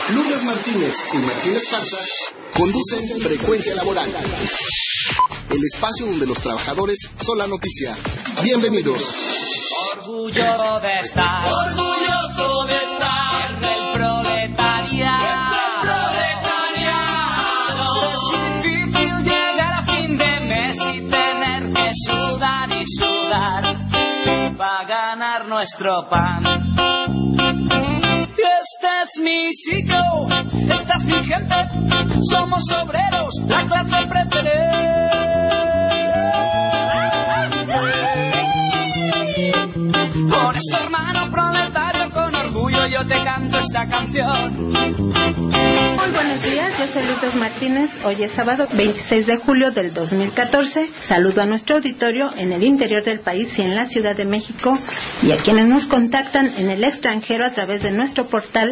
Lourdes Martínez y Martín Esparza conducen Frecuencia Laboral, el espacio donde los trabajadores son la noticia. Bienvenidos. Orgulloso de estar en el proletariado. Es difícil llegar a fin de mes y tener que sudar y sudar para ganar nuestro pan. Este es mi sitio, esta es mi gente, somos obreros, la clase preferente. Por eso, hermano proletario, con orgullo yo te canto esta canción. Muy buenos días, yo soy Lourdes Martínez. Hoy es sábado 26 de julio del 2014. Saludo a nuestro auditorio en el interior del país y en la Ciudad de México, y a quienes nos contactan en el extranjero a través de nuestro portal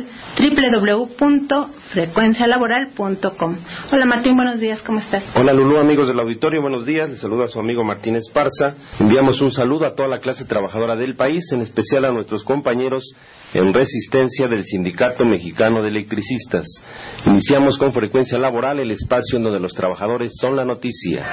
www.frecuencialaboral.com. Hola Martín, buenos días, ¿cómo estás? Hola Lulú, amigos del auditorio, buenos días. Les saluda a su amigo Martín Esparza. Enviamos un saludo a toda la clase trabajadora del país, en especial a nuestros compañeros en resistencia del Sindicato Mexicano de Electricistas. Iniciamos con Frecuencia Laboral, el espacio en donde los trabajadores son la noticia.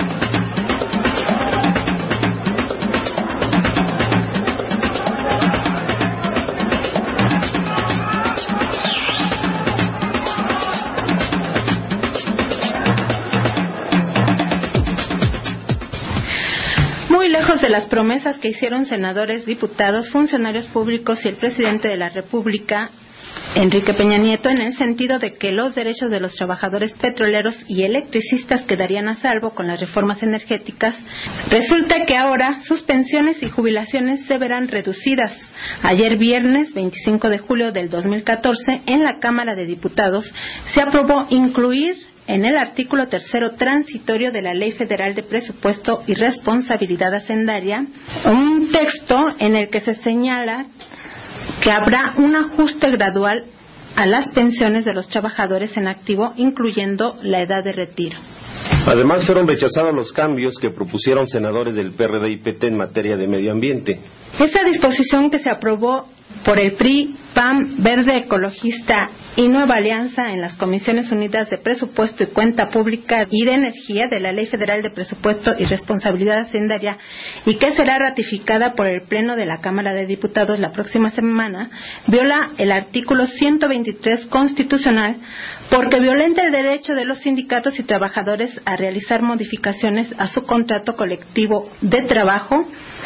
De las promesas que hicieron senadores, diputados, funcionarios públicos y el presidente de la República, Enrique Peña Nieto, en el sentido de que los derechos de los trabajadores petroleros y electricistas quedarían a salvo con las reformas energéticas, resulta que ahora sus pensiones y jubilaciones se verán reducidas. Ayer viernes 25 de julio del 2014, en la Cámara de Diputados, se aprobó incluir en el artículo 3º transitorio de la Ley Federal de Presupuesto y Responsabilidad Hacendaria, un texto en el que se señala que habrá un ajuste gradual a las pensiones de los trabajadores en activo, incluyendo la edad de retiro. Además, fueron rechazados los cambios que propusieron senadores del PRD y PT en materia de medio ambiente. Esta disposición que se aprobó por el PRI, PAN, Verde Ecologista y Nueva Alianza en las Comisiones Unidas de Presupuesto y Cuenta Pública y de Energía de la Ley Federal de Presupuesto y Responsabilidad Hacendaria, y que será ratificada por el Pleno de la Cámara de Diputados la próxima semana, viola el artículo 123 constitucional porque violenta el derecho de los sindicatos y trabajadores a realizar modificaciones a su contrato colectivo de trabajo.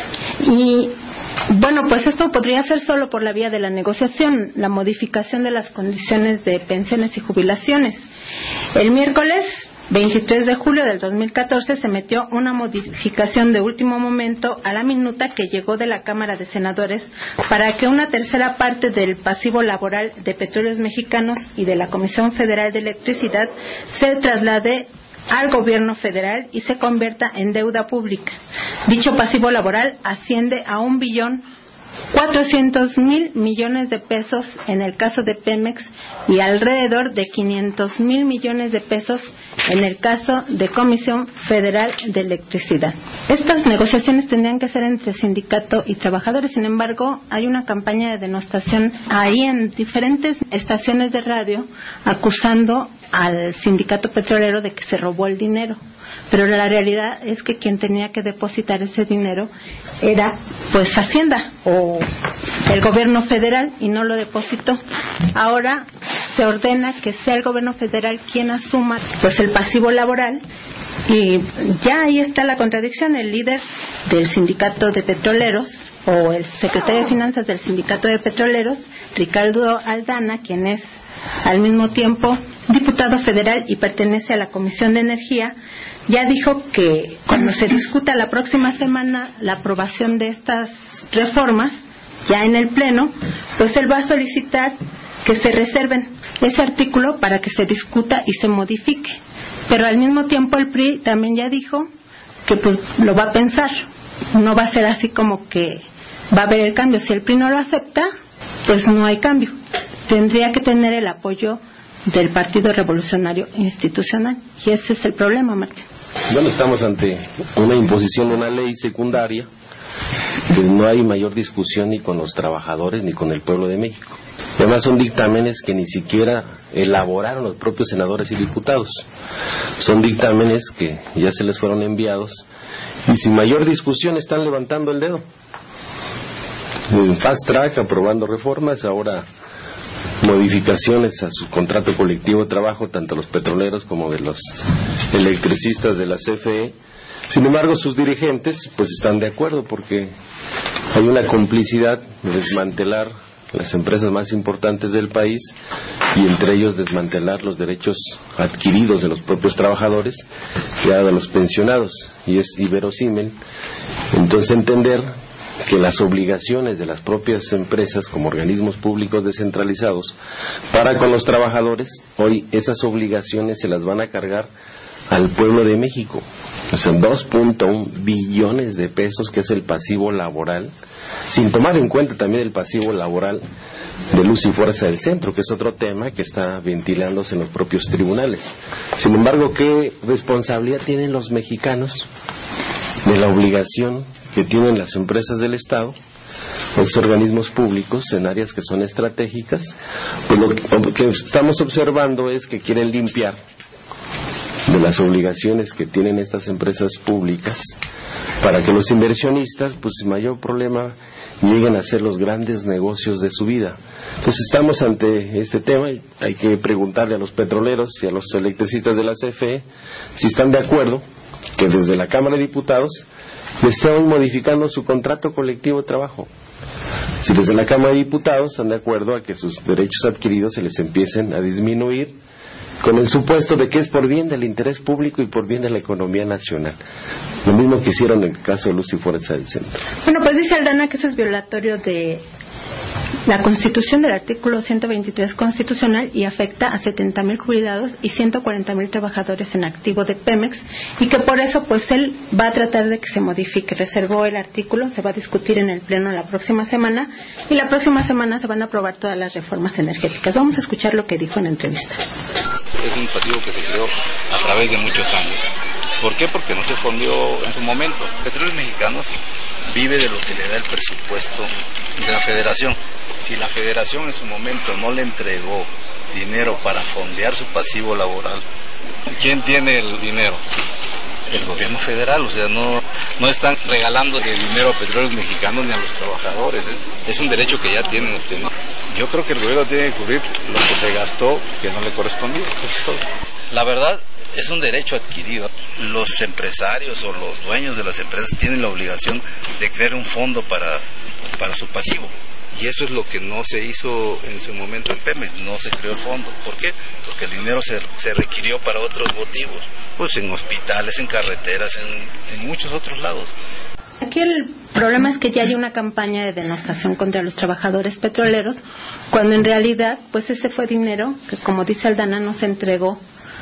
Y bueno, pues esto podría ser solo por la vía de la negociación, la modificación de las condiciones de pensiones y jubilaciones. El miércoles 23 de julio del 2014 se metió una modificación de último momento a la minuta que llegó de la Cámara de Senadores para que una tercera parte del pasivo laboral de Petróleos Mexicanos y de la Comisión Federal de Electricidad se traslade al gobierno federal y se convierta en deuda pública. Dicho pasivo laboral asciende a 1.400.000 millones de pesos en el caso de Pemex y alrededor de 500.000 millones de pesos en el caso de Comisión Federal de Electricidad. Estas negociaciones tendrían que ser entre sindicato y trabajadores. Sin embargo, hay una campaña de denostación ahí en diferentes estaciones de radio acusando al sindicato petrolero de que se robó el dinero. Pero la realidad es que quien tenía que depositar ese dinero era pues Hacienda o el gobierno federal, y no lo depositó. Ahora se ordena que sea el gobierno federal quien asuma pues el pasivo laboral, y ya ahí está la contradicción. El líder del sindicato de petroleros o el secretario de Finanzas del sindicato de petroleros, Ricardo Aldana, quien es al mismo tiempo diputado federal y pertenece a la Comisión de Energía, ya dijo que cuando se discuta la próxima semana la aprobación de estas reformas, ya en el Pleno, pues él va a solicitar que se reserven ese artículo para que se discuta y se modifique. Pero al mismo tiempo el PRI también ya dijo que pues lo va a pensar, no va a ser así como que va a haber el cambio. Si el PRI no lo acepta, pues no hay cambio. Tendría que tener el apoyo del Partido Revolucionario Institucional. Y ese es el problema, Martín. Bueno, estamos ante una imposición de una ley secundaria que no hay mayor discusión ni con los trabajadores ni con el pueblo de México. Además son dictámenes que ni siquiera elaboraron los propios senadores y diputados. Son dictámenes que ya se les fueron enviados y sin mayor discusión están levantando el dedo. En fast track, aprobando reformas, ahora modificaciones a su contrato colectivo de trabajo, tanto los petroleros como de los electricistas de la CFE. Sin embargo, sus dirigentes pues están de acuerdo porque hay una complicidad de desmantelar las empresas más importantes del país y entre ellos desmantelar los derechos adquiridos de los propios trabajadores y de los pensionados. Y es inverosímil entonces entender que las obligaciones de las propias empresas como organismos públicos descentralizados para con los trabajadores, hoy esas obligaciones se las van a cargar al pueblo de México. O sea, 2.1 billones de pesos, que es el pasivo laboral, sin tomar en cuenta también el pasivo laboral de Luz y Fuerza del Centro, que es otro tema que está ventilándose en los propios tribunales. Sin embargo, ¿qué responsabilidad tienen los mexicanos de la obligación que tienen las empresas del Estado, los organismos públicos en áreas que son estratégicas? Pues lo que estamos observando es que quieren limpiar de las obligaciones que tienen estas empresas públicas para que los inversionistas, pues sin mayor problema, lleguen a hacer los grandes negocios de su vida. Entonces estamos ante este tema y hay que preguntarle a los petroleros y a los electricistas de la CFE si están de acuerdo que desde la Cámara de Diputados están modificando su contrato colectivo de trabajo. Si desde la Cámara de Diputados están de acuerdo a que sus derechos adquiridos se les empiecen a disminuir con el supuesto de que es por bien del interés público y por bien de la economía nacional. Lo mismo que hicieron en el caso de Luz y Fuerza del Centro. Bueno, pues dice Aldana que eso es violatorio de la Constitución, del artículo 123 constitucional, y afecta a 70,000 jubilados y 140,000 trabajadores en activo de Pemex, y que por eso pues él va a tratar de que se modifique. Reservó el artículo, se va a discutir en el Pleno la próxima semana, y la próxima semana se van a aprobar todas las reformas energéticas. Vamos a escuchar lo que dijo en la entrevista. Es un pasivo que se creó a través de muchos años. ¿Por qué? Porque no se fondió en su momento. Petróleos Mexicanos vive de lo que le da el presupuesto de la Federación. Si la Federación en su momento no le entregó dinero para fondear su pasivo laboral, ¿quién tiene el dinero? El gobierno federal. O sea, no están regalando el dinero a Petróleos Mexicanos ni a los trabajadores, ¿eh? Es un derecho que ya tienen obtenido. Yo creo que el gobierno tiene que cubrir lo que se gastó que no le correspondía. Eso es todo. La verdad, es un derecho adquirido. Los empresarios o los dueños de las empresas tienen la obligación de crear un fondo para su pasivo. Y eso es lo que no se hizo en su momento en Pemex, no se creó el fondo. ¿Por qué? Porque el dinero se requirió para otros motivos, pues en hospitales, en carreteras, en muchos otros lados. Aquí el problema es que ya hay una campaña de denostación contra los trabajadores petroleros, cuando en realidad pues ese fue dinero que, como dice Aldana, no se entregó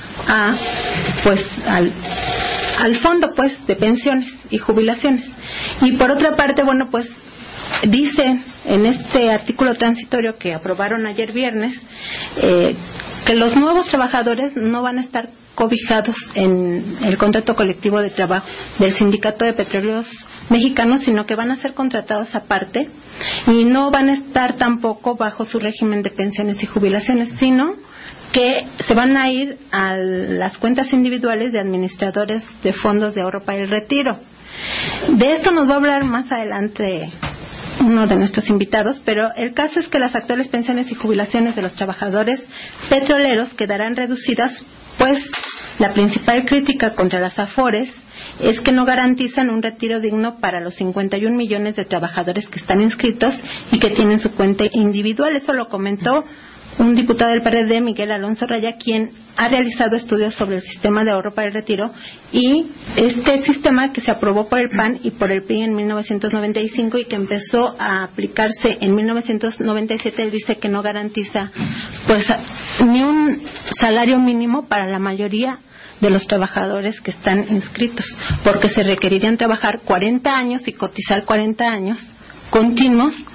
al fondo pues de pensiones y jubilaciones. Y por otra parte, bueno, pues dice en este artículo transitorio que aprobaron ayer viernes que los nuevos trabajadores no van a estar cobijados en el contrato colectivo de trabajo del Sindicato de Petróleos Mexicanos, sino que van a ser contratados aparte y no van a estar tampoco bajo su régimen de pensiones y jubilaciones, sino que se van a ir a las cuentas individuales de administradores de fondos de ahorro para el retiro. De esto nos va a hablar más adelante uno de nuestros invitados, pero el caso es que las actuales pensiones y jubilaciones de los trabajadores petroleros quedarán reducidas, pues la principal crítica contra las AFORES es que no garantizan un retiro digno para los 51 millones de trabajadores que están inscritos y que tienen su cuenta individual. Eso lo comentó un diputado del PRD, Miguel Alonso Raya, quien ha realizado estudios sobre el sistema de ahorro para el retiro, y este sistema que se aprobó por el PAN y por el PRI en 1995 y que empezó a aplicarse en 1997, él dice que no garantiza pues ni un salario mínimo para la mayoría de los trabajadores que están inscritos, porque se requerirían trabajar 40 años y cotizar 40 años continuos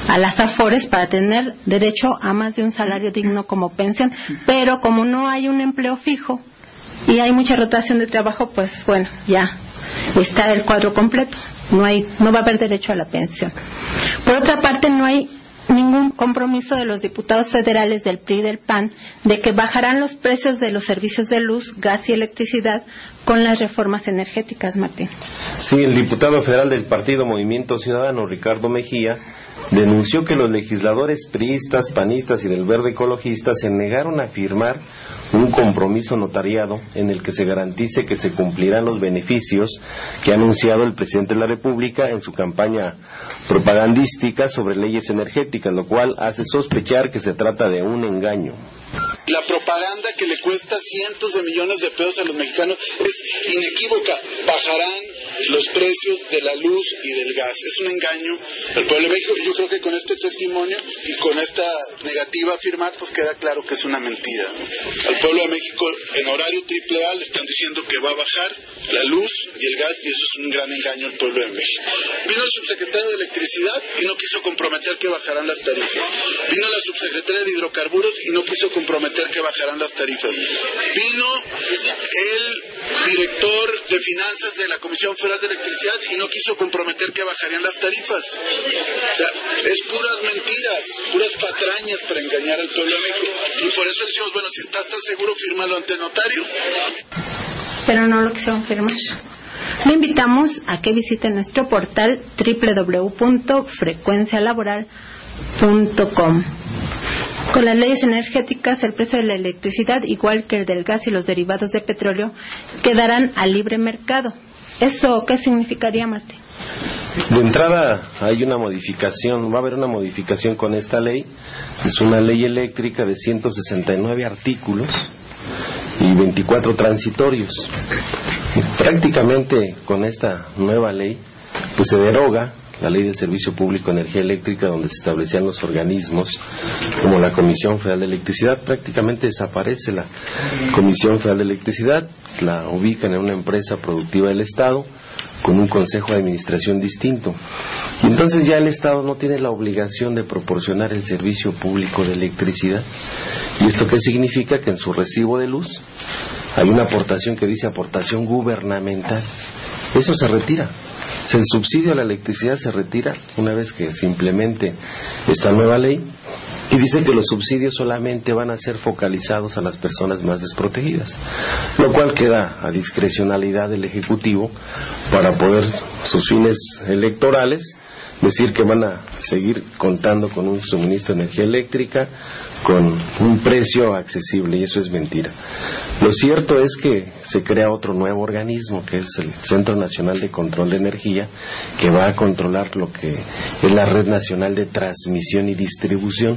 a las AFORES para tener derecho a más de un salario digno como pensión, pero como no hay un empleo fijo y hay mucha rotación de trabajo, pues bueno, ya está el cuadro completo, no va a haber derecho a la pensión. Por otra parte, no hay ningún compromiso de los diputados federales del PRI y del PAN de que bajarán los precios de los servicios de luz, gas y electricidad con las reformas energéticas, Martín. Sí, el diputado federal del Partido Movimiento Ciudadano, Ricardo Mejía, denunció que los legisladores priistas, panistas y del Verde Ecologista se negaron a firmar un compromiso notariado en el que se garantice que se cumplirán los beneficios que ha anunciado el presidente de la República en su campaña propagandística sobre leyes energéticas, lo cual hace sospechar que se trata de un engaño. La propaganda que le cuesta cientos de millones de pesos a los mexicanos es inequívoca. Bajarán los precios de la luz y del gas. Es un engaño al pueblo de México. Yo creo que con este testimonio y con esta negativa a firmar, pues queda claro que es una mentira, ¿no? Al pueblo de México en horario triple A le están diciendo que va a bajar la luz y el gas, y eso es un gran engaño al pueblo de México. Vino el subsecretario de Electricidad y no quiso comprometer que bajarán las tarifas. Vino la subsecretaria de Hidrocarburos y no quiso comprometer que bajarán las tarifas. Vino el director de Finanzas de la Comisión Federal de Electricidad y no quiso comprometer que bajarían las tarifas. O sea, es puras mentiras, puras patrañas para engañar al pueblo de México. Y por eso decimos, bueno, si estás tan seguro, fírmalo ante notario. Pero no lo quisieron firmar. Lo invitamos a que visite nuestro portal www.frecuencialaboral.com. Con las leyes energéticas, el precio de la electricidad, igual que el del gas y los derivados de petróleo, quedarán al libre mercado. ¿Eso qué significaría, Martín? De entrada hay una modificación, va a haber una modificación con esta ley. Es una ley eléctrica de 169 artículos y 24 transitorios. Prácticamente con esta nueva ley pues se deroga la ley del Servicio Público de Energía Eléctrica, donde se establecían los organismos como la Comisión Federal de Electricidad. Prácticamente desaparece la Comisión Federal de Electricidad, la ubican en una empresa productiva del Estado con un consejo de administración distinto. Y entonces ya el Estado no tiene la obligación de proporcionar el servicio público de electricidad. ¿Y esto qué significa? Que en su recibo de luz hay una aportación que dice aportación gubernamental. Eso se retira. O sea, el subsidio a la electricidad se retira una vez que se implemente esta nueva ley, y dice que los subsidios solamente van a ser focalizados a las personas más desprotegidas, lo cual queda a discrecionalidad del Ejecutivo para poder, sus fines electorales, decir que van a seguir contando con un suministro de energía eléctrica con un precio accesible, y eso es mentira. Lo cierto es que se crea otro nuevo organismo, que es el Centro Nacional de Control de Energía, que va a controlar lo que es la Red Nacional de Transmisión y Distribución.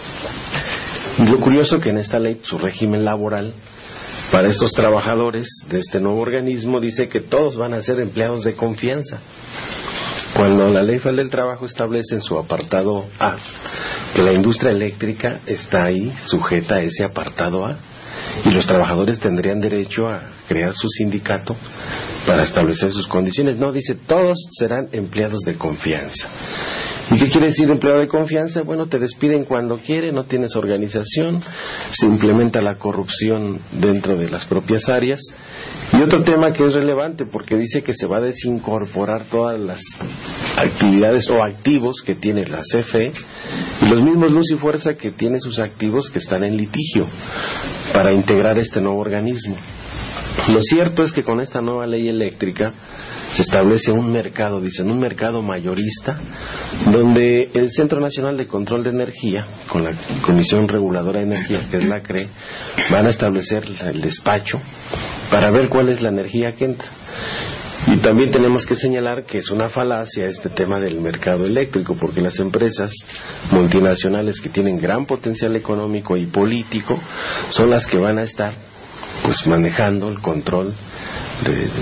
Y lo curioso que en esta ley, su régimen laboral para estos trabajadores de este nuevo organismo dice que todos van a ser empleados de confianza, cuando la Ley Federal del Trabajo establece en su apartado A que la industria eléctrica está ahí sujeta a ese apartado A, y los trabajadores tendrían derecho a crear su sindicato para establecer sus condiciones. No, dice, todos serán empleados de confianza. ¿Y qué quiere decir empleado de confianza? Bueno, te despiden cuando quieren, no tienes organización, se implementa la corrupción dentro de las propias áreas. Y otro tema que es relevante, porque dice que se va a desincorporar todas las actividades o activos que tiene la CFE y los mismos Luz y Fuerza que tiene sus activos que están en litigio para integrar este nuevo organismo. Lo cierto es que con esta nueva ley eléctrica se establece un mercado, dicen, un mercado mayorista, donde el Centro Nacional de Control de Energía, con la Comisión Reguladora de Energía, que es la CRE, van a establecer el despacho para ver cuál es la energía que entra. Y también tenemos que señalar que es una falacia este tema del mercado eléctrico, porque las empresas multinacionales que tienen gran potencial económico y político son las que van a estar pues manejando el control del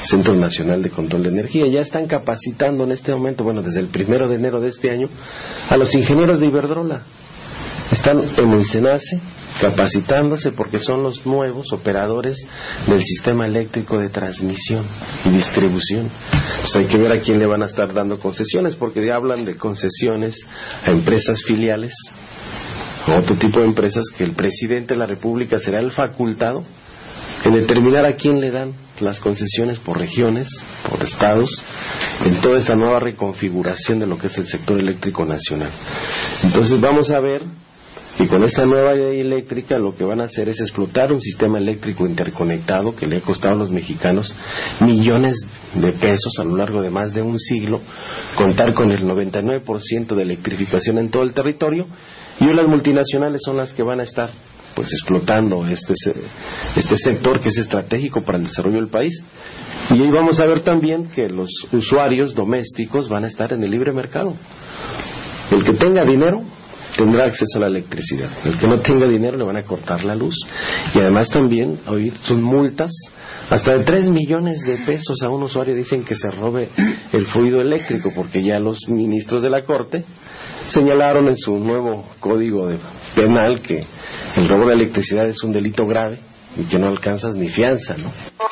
Centro Nacional de Control de Energía. Ya están capacitando en este momento, bueno, desde el 1 de enero de este año, a los ingenieros de Iberdrola. Están en el SENACE capacitándose porque son los nuevos operadores del sistema eléctrico de transmisión y distribución. Entonces hay que ver a quién le van a estar dando concesiones, porque ya hablan de concesiones a empresas filiales, a otro tipo de empresas, que el presidente de la República será el facultado en determinar a quién le dan las concesiones por regiones, por estados, en toda esta nueva reconfiguración de lo que es el sector eléctrico nacional. Entonces vamos a ver y con esta nueva ley eléctrica lo que van a hacer es explotar un sistema eléctrico interconectado que le ha costado a los mexicanos millones de pesos a lo largo de más de un siglo, contar con el 99% de electrificación en todo el territorio, y hoy las multinacionales son las que van a estar pues explotando este sector que es estratégico para el desarrollo del país. Y ahí vamos a ver también que los usuarios domésticos van a estar en el libre mercado. El que tenga dinero tendrá acceso a la electricidad. El que no tenga dinero le van a cortar la luz. Y además también, hoy son multas hasta de 3 millones de pesos a un usuario, dicen que se robe el fluido eléctrico, porque ya los ministros de la Corte señalaron en su nuevo código penal que el robo de electricidad es un delito grave y que no alcanzas ni fianza, ¿no?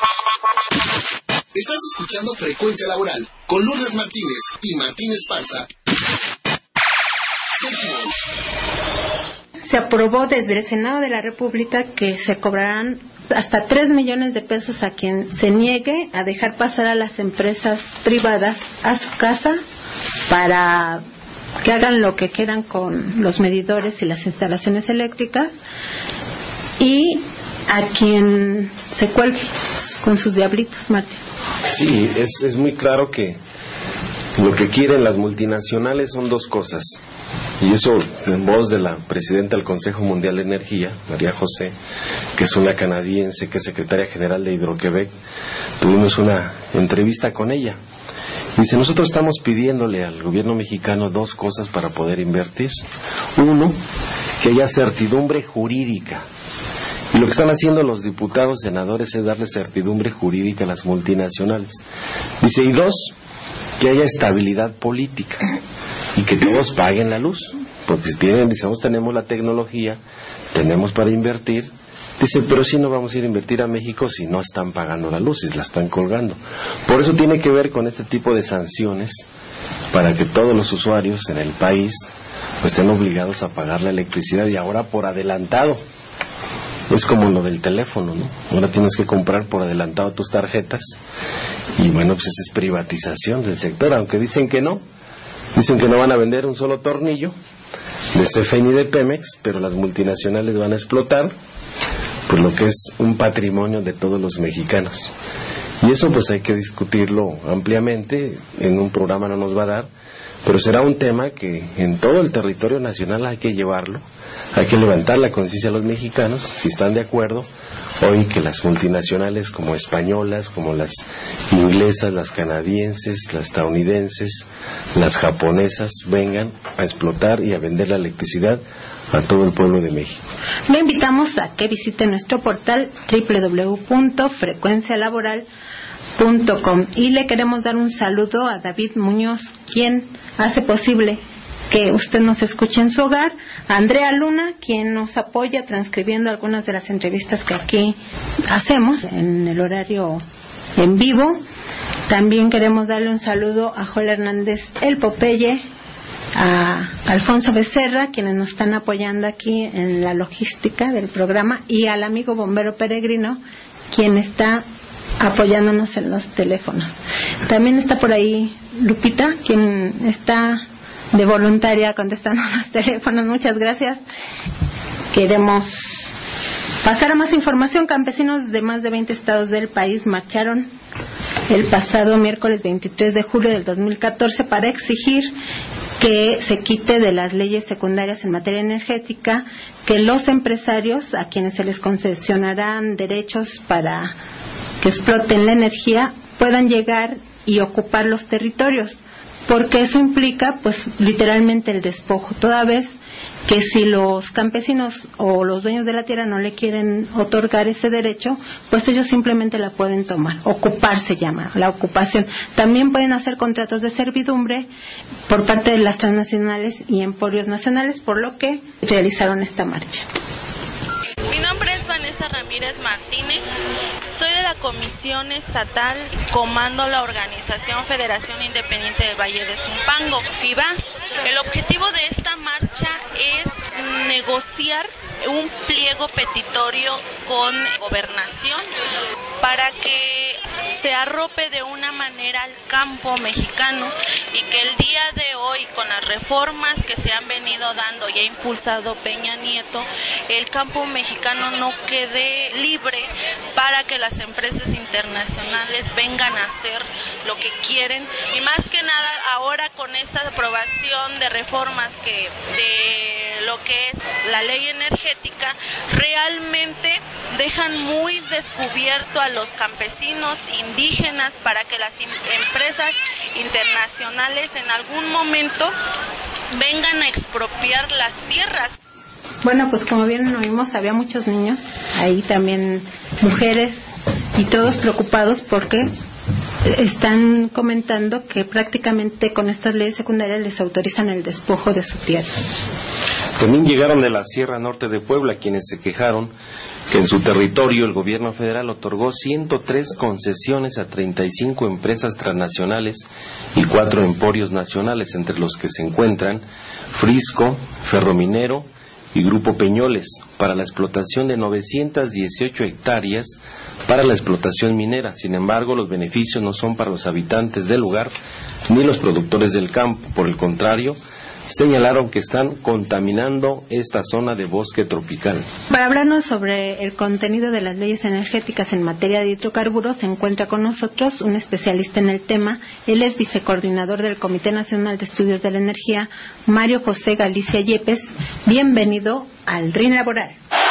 Estás escuchando Frecuencia Laboral con Lourdes Martínez y Martín Esparza. Se aprobó desde el Senado de la República que se cobrarán hasta 3 millones de pesos a quien se niegue a dejar pasar a las empresas privadas a su casa para que hagan lo que quieran con los medidores y las instalaciones eléctricas, y a quien se cuelgue con sus diablitos, Martín. Sí, es muy claro que lo que quieren las multinacionales son dos cosas, y eso en voz de la presidenta del Consejo Mundial de Energía, María José, que es una canadiense, que es secretaria general de Hidro-Quebec. Tuvimos una entrevista con ella. Dice, nosotros estamos pidiéndole al gobierno mexicano dos cosas para poder invertir. Uno, que haya certidumbre jurídica. Y lo que están haciendo los diputados, senadores, es darle certidumbre jurídica a las multinacionales. Dice, y dos, que haya estabilidad política y que todos paguen la luz, porque si tienen, digamos, tenemos la tecnología, tenemos para invertir. Dice, pero si no vamos a ir a invertir a México si no están pagando la luz, si la están colgando. Por eso tiene que ver con este tipo de sanciones, para que todos los usuarios en el país pues estén obligados a pagar la electricidad, y ahora por adelantado. Es como lo del teléfono, ¿no? Ahora tienes que comprar por adelantado tus tarjetas, y bueno, pues esa es privatización del sector, aunque dicen que no van a vender un solo tornillo de CFE ni de Pemex, pero las multinacionales van a explotar pues lo que es un patrimonio de todos los mexicanos. Y eso pues hay que discutirlo ampliamente, en un programa no nos va a dar, pero será un tema que en todo el territorio nacional hay que llevarlo, hay que levantar la conciencia a los mexicanos, si están de acuerdo, hoy que las multinacionales como españolas, como las inglesas, las canadienses, las estadounidenses, las japonesas, vengan a explotar y a vender la electricidad a todo el pueblo de México. Lo invitamos a que visite nuestro portal www.frecuencialaboral.com, y le queremos dar un saludo a David Muñoz, quien hace posible que usted nos escuche en su hogar, a Andrea Luna, quien nos apoya transcribiendo algunas de las entrevistas que aquí hacemos en el horario en vivo. También queremos darle un saludo a Joel Hernández El Popeye, a Alfonso Becerra, quienes nos están apoyando aquí en la logística del programa, y al amigo bombero peregrino, quien está apoyándonos en los teléfonos. También está por ahí Lupita, quien está de voluntaria contestando los teléfonos. Muchas gracias. Queremos pasar a más información. Campesinos de más de 20 estados del país marcharon el pasado miércoles 23 de julio del 2014 para exigir que se quite de las leyes secundarias en materia energética, que los empresarios a quienes se les concesionarán derechos para que exploten la energía puedan llegar y ocupar los territorios, porque eso implica pues literalmente el despojo, toda vez que si los campesinos o los dueños de la tierra no le quieren otorgar ese derecho, pues ellos simplemente la pueden tomar. Ocupar se llama, la ocupación. También pueden hacer contratos de servidumbre por parte de las transnacionales y emporios nacionales, por lo que realizaron esta marcha. Mi nombre es Vanessa Ramírez Martínez, soy de la Comisión Estatal, comando la organización Federación Independiente del Valle de Zumpango, FIVA. El objetivo de esta marcha es negociar un pliego petitorio con Gobernación para que se arrope de una manera al campo mexicano y que el día de hoy, con las reformas que se han venido dando y ha impulsado Peña Nieto, el campo mexicano no quede libre para que las empresas internacionales vengan a hacer lo que quieren. Y más que nada ahora con esta aprobación de reformas de lo que es la ley energética, realmente dejan muy descubierto a los campesinos indígenas para que las empresas internacionales en algún momento vengan a expropiar las tierras. Bueno, pues como bien oímos, había muchos niños, ahí también mujeres, y todos preocupados porque están comentando que prácticamente con estas leyes secundarias les autorizan el despojo de su tierra. También llegaron de la Sierra Norte de Puebla quienes se quejaron que en su territorio el gobierno federal otorgó 103 concesiones a 35 empresas transnacionales y 4 emporios nacionales, entre los que se encuentran Frisco, Ferrominero y Grupo Peñoles, para la explotación de 918 hectáreas para la explotación minera. Sin embargo, los beneficios no son para los habitantes del lugar ni los productores del campo. Por el contrario, señalaron que están contaminando esta zona de bosque tropical. Para hablarnos sobre el contenido de las leyes energéticas en materia de hidrocarburos, se encuentra con nosotros un especialista en el tema. Él es vicecoordinador del Comité Nacional de Estudios de la Energía, Mario José Galicia Yepes. Bienvenido al RIN Laboral.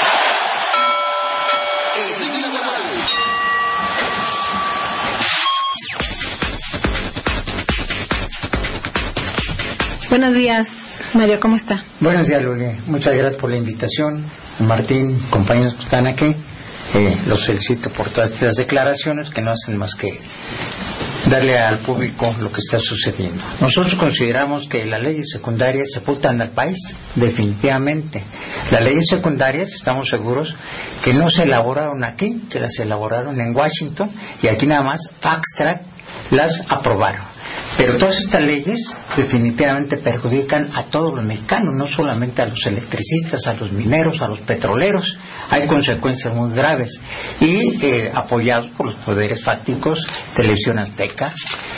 Buenos días, Mario, ¿cómo está? Buenos días, Luli. Muchas gracias por la invitación. Martín, compañeros que están aquí, los felicito por todas estas declaraciones que no hacen más que darle al público lo que está sucediendo. Nosotros consideramos que las leyes secundarias sepultan al país, definitivamente. Las leyes secundarias, estamos seguros que no se elaboraron aquí, que las elaboraron en Washington, y aquí nada más, fast track, las aprobaron. Pero todas estas leyes definitivamente perjudican a todos los mexicanos, no solamente a los electricistas, a los mineros, a los petroleros. Hay consecuencias muy graves. Y apoyados por los poderes fácticos, Televisión Azteca,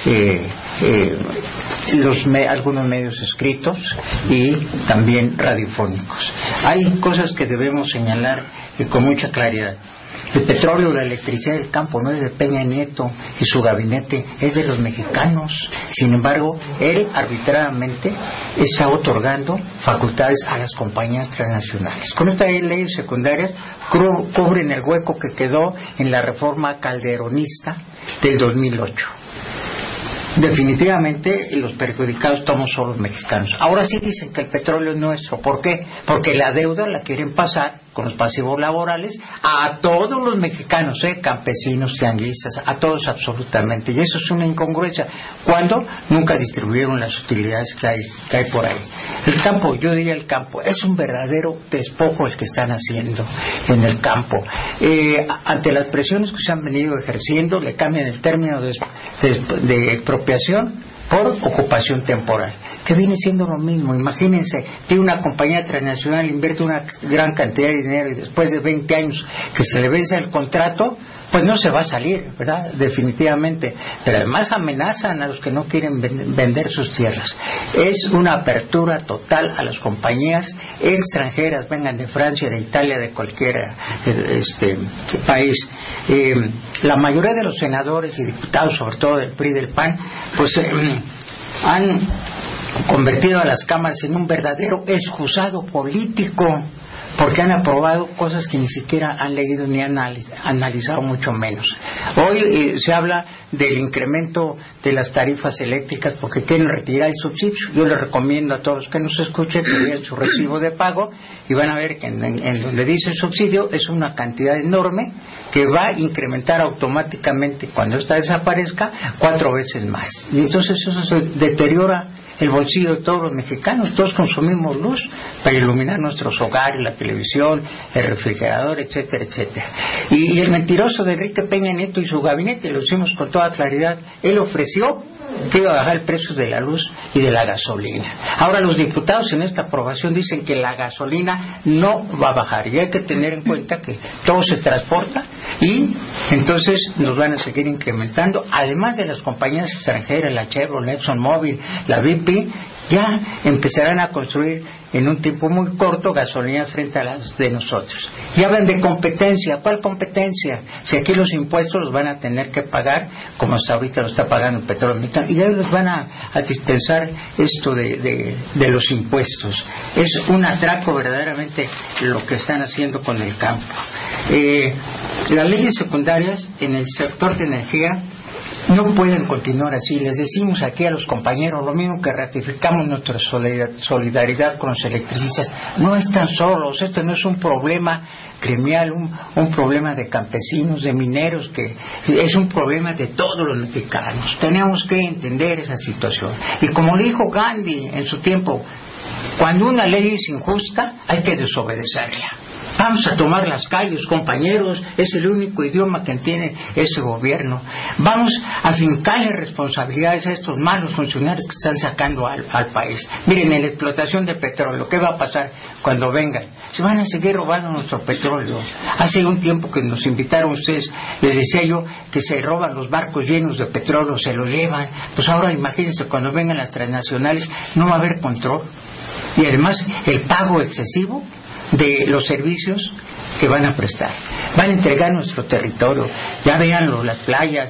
algunos medios escritos y también radiofónicos. Hay cosas que debemos señalar con mucha claridad. El petróleo, la electricidad del campo no es de Peña Nieto y su gabinete, es de los mexicanos. Sin embargo, él arbitrariamente está otorgando facultades a las compañías transnacionales. Con estas leyes secundarias cubren el hueco que quedó en la reforma calderonista del 2008. Definitivamente los perjudicados son los mexicanos. Ahora sí dicen que el petróleo es nuestro. ¿Por qué? Porque la deuda la quieren pasar con los pasivos laborales a todos los mexicanos, campesinos, tianguistas, a todos absolutamente. Y eso es una incongruencia, cuando nunca distribuyeron las utilidades que hay por ahí. El campo, yo diría el campo, es un verdadero despojo el que están haciendo en el campo. Ante las presiones que se han venido ejerciendo, le cambian el término de expropiación por ocupación temporal, que viene siendo lo mismo. Imagínense que una compañía transnacional invierte una gran cantidad de dinero y después de 20 años que se le vence el contrato, pues no se va a salir, ¿verdad? Definitivamente. Pero además amenazan a los que no quieren vender sus tierras. Es una apertura total a las compañías extranjeras, vengan de Francia, de Italia, de cualquier país. La mayoría de los senadores y diputados, sobre todo del PRI y del PAN, pues han convertido a las cámaras en un verdadero excusado político. porque han aprobado cosas que ni siquiera han leído ni han analizado, mucho menos. Hoy se habla del incremento de las tarifas eléctricas porque quieren retirar el subsidio. Yo les recomiendo a todos que nos escuchen que vean su recibo de pago y van a ver que en donde dice subsidio es una cantidad enorme que va a incrementar automáticamente cuando esta desaparezca 4 veces más. Y entonces eso se deteriora el bolsillo de todos los mexicanos. Todos consumimos luz para iluminar nuestros hogares, la televisión, el refrigerador, etcétera, etcétera. Y el mentiroso de Enrique Peña Nieto y su gabinete, lo decimos con toda claridad, él ofreció que iba a bajar el precio de la luz y de la gasolina. Ahora los diputados en esta aprobación dicen que la gasolina no va a bajar, y hay que tener en cuenta que todo se transporta y entonces nos van a seguir incrementando, además de las compañías extranjeras, la Chevron, ExxonMobil, la BP, ya empezarán a construir en un tiempo muy corto gasolinas frente a las de nosotros. Y hablan de competencia. ¿Cuál competencia? Si aquí los impuestos los van a tener que pagar como hasta ahorita lo está pagando el petróleo mexicano, y ellos van a dispensar esto de los impuestos. Es un atraco verdaderamente lo que están haciendo con el campo. Las leyes secundarias en el sector de energía no pueden continuar así. Les decimos aquí a los compañeros lo mismo que ratificamos nuestra solidaridad con los electricistas. No están solos, esto no es un problema gremial, un problema de campesinos, de mineros, que es un problema de todos los mexicanos. Tenemos que entender esa situación. Y como le dijo Gandhi en su tiempo, cuando una ley es injusta hay que desobedecerla. Vamos a tomar las calles, compañeros, es el único idioma que tiene este gobierno. Vamos a fincarle responsabilidades a estos malos funcionarios que están sacando al país. Miren, en la explotación de petróleo, ¿qué va a pasar cuando vengan? Se van a seguir robando nuestro petróleo. Hace un tiempo que nos invitaron ustedes, les decía yo que se roban los barcos llenos de petróleo, se los llevan. Pues ahora imagínense, cuando vengan las transnacionales no va a haber control. Y además el pago excesivo de los servicios que van a prestar. Van a entregar nuestro territorio. Ya véanlo, las playas,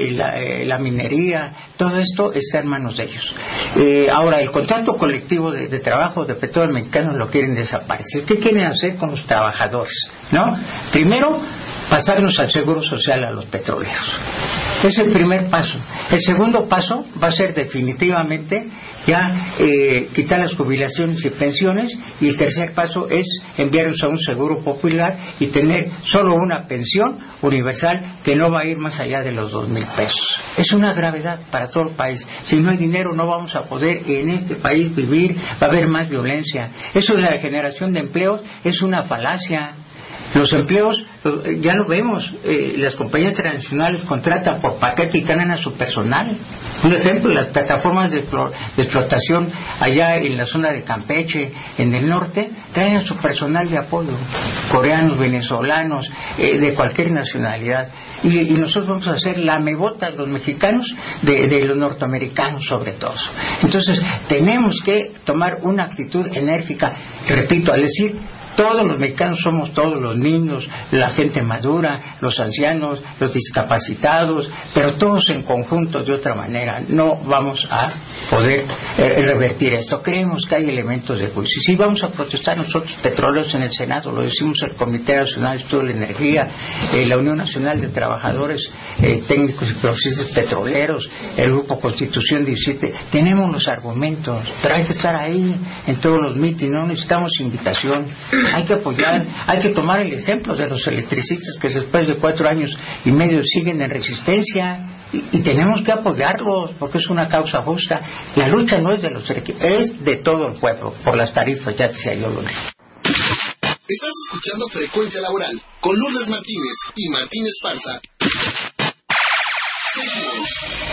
la minería, todo esto está en manos de ellos. Ahora, el contrato colectivo de trabajo de petróleo mexicano lo quieren desaparecer. ¿Qué quieren hacer con los trabajadores? ¿No? Primero, pasarnos al seguro social a los petroleros. Es el primer paso. El segundo paso va a ser definitivamente ya quitar las jubilaciones y pensiones, y el tercer paso es enviarlos a un seguro popular y tener solo una pensión universal que no va a ir más allá de los 2,000 pesos. Es una gravedad para todo el país. Si no hay dinero no vamos a poder en este país vivir, va a haber más violencia. Eso de la generación de empleos es una falacia. Los empleos, ya lo vemos, las compañías transnacionales contratan por paquete y ganan a su personal. Un ejemplo, las plataformas de explotación allá en la zona de Campeche, en el norte, traen a su personal de apoyo, coreanos, venezolanos, de cualquier nacionalidad. Y nosotros vamos a hacer la mebota de los mexicanos de los norteamericanos sobre todo. Entonces, tenemos que tomar una actitud enérgica, repito, al decir todos los mexicanos somos todos, los niños, la gente madura, los ancianos, los discapacitados, pero todos en conjunto de otra manera. No vamos a poder revertir esto. Creemos que hay elementos de juicio. Sí, vamos a protestar nosotros, petroleros, en el Senado, lo decimos el Comité Nacional de Estudio de la Energía, la Unión Nacional de Trabajadores Técnicos y Profesionistas Petroleros, el Grupo Constitución 17. Tenemos los argumentos, pero hay que estar ahí en todos los mítines, no necesitamos invitación. Hay que apoyar, hay que tomar el ejemplo de los electricistas que después de 4 años y medio siguen en resistencia, y tenemos que apoyarlos porque es una causa justa. La lucha no es de los electricistas, es de todo el pueblo por las tarifas, ya decía yo. Estás escuchando Frecuencia Laboral con Lourdes Martínez y Martín Esparza. Seguimos.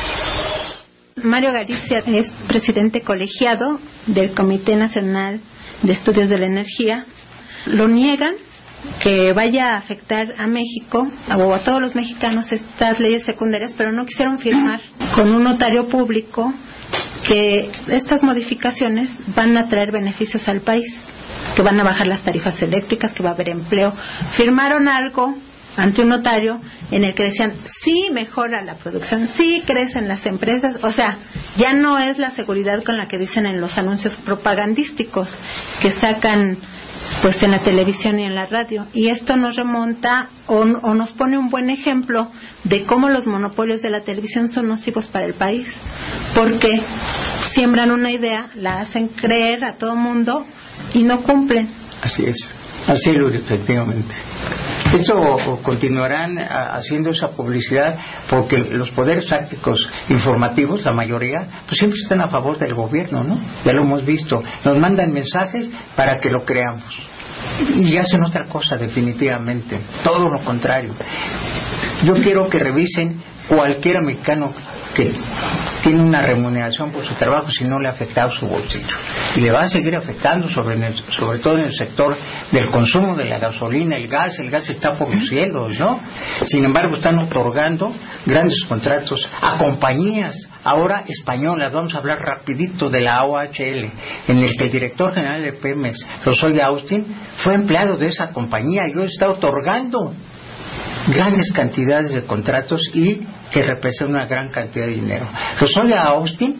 Mario Galicia es presidente colegiado del Comité Nacional de Estudios de la Energía. Lo niegan que vaya a afectar a México o a todos los mexicanos estas leyes secundarias, pero no quisieron firmar con un notario público que estas modificaciones van a traer beneficios al país, que van a bajar las tarifas eléctricas, que va a haber empleo. Firmaron algo ante un notario en el que decían, sí mejora la producción, sí crecen las empresas, o sea, ya no es la seguridad con la que dicen en los anuncios propagandísticos que sacan pues en la televisión y en la radio. Y esto nos remonta o nos pone un buen ejemplo de cómo los monopolios de la televisión son nocivos para el país, porque siembran una idea, la hacen creer a todo mundo y no cumplen. Así es, así es, efectivamente. Eso continuarán haciendo esa publicidad porque los poderes fácticos informativos, la mayoría, pues siempre están a favor del gobierno, ¿no? Ya lo hemos visto. Nos mandan mensajes para que lo creamos. Y hacen otra cosa definitivamente, todo lo contrario. Yo quiero que revisen cualquier mexicano que tiene una remuneración por su trabajo si no le ha afectado su bolsillo. Y le va a seguir afectando sobre todo en el sector del consumo de la gasolina, el gas está por los cielos, ¿no? Sin embargo, están otorgando grandes contratos a compañías ahora españolas. Vamos a hablar rapidito de la OHL, en el que el director general de Pemex, Lozoya Austin, fue empleado de esa compañía y hoy está otorgando grandes cantidades de contratos y que representan una gran cantidad de dinero. Lozoya Austin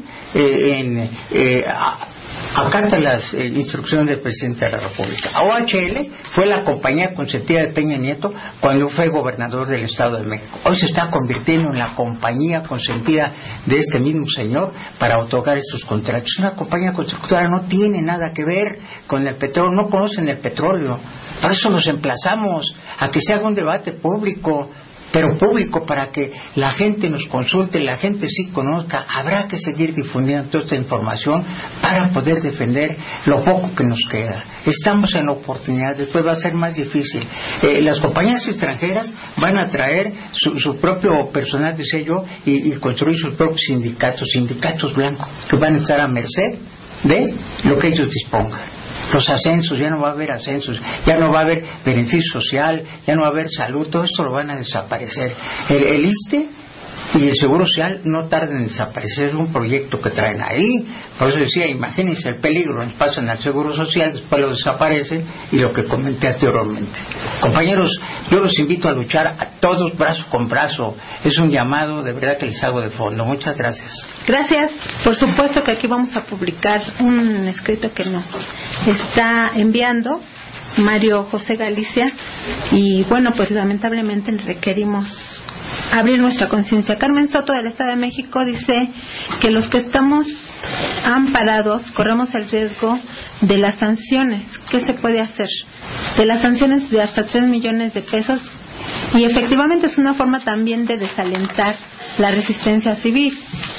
acata las instrucciones del presidente de la República. OHL fue la compañía consentida de Peña Nieto cuando fue gobernador del Estado de México. Hoy se está convirtiendo en la compañía consentida de este mismo señor para otorgar estos contratos. Una compañía constructora no tiene nada que ver con el petróleo, no conocen el petróleo. Por eso los emplazamos a que se haga un debate público, pero público, para que la gente nos consulte, la gente sí conozca. Habrá que seguir difundiendo toda esta información para poder defender lo poco que nos queda. Estamos en la oportunidad, después va a ser más difícil. Las compañías extranjeras van a traer su propio personal de sello y construir sus propios sindicatos blancos, que van a estar a merced de lo que ellos dispongan. Los ascensos, ya no va a haber ascensos, ya no va a haber beneficio social, ya no va a haber salud, todo esto lo van a desaparecer. El ISSSTE y el Seguro Social no tardan en desaparecer, es un proyecto que traen ahí. Por eso decía, imagínense el peligro, nos pasan al Seguro Social, después lo desaparecen, y lo que comenté anteriormente. Compañeros, yo los invito a luchar a todos brazo con brazo. Es un llamado de verdad que les hago de fondo. Muchas gracias. Gracias. Por supuesto que aquí vamos a publicar un escrito que nos está enviando Mario José Galicia, y bueno, pues lamentablemente requerimos abrir nuestra conciencia. Carmen Soto del Estado de México dice que los que estamos amparados corremos el riesgo de las sanciones. ¿Qué se puede hacer? De las sanciones de hasta 3 millones de pesos, y efectivamente es una forma también de desalentar la resistencia civil.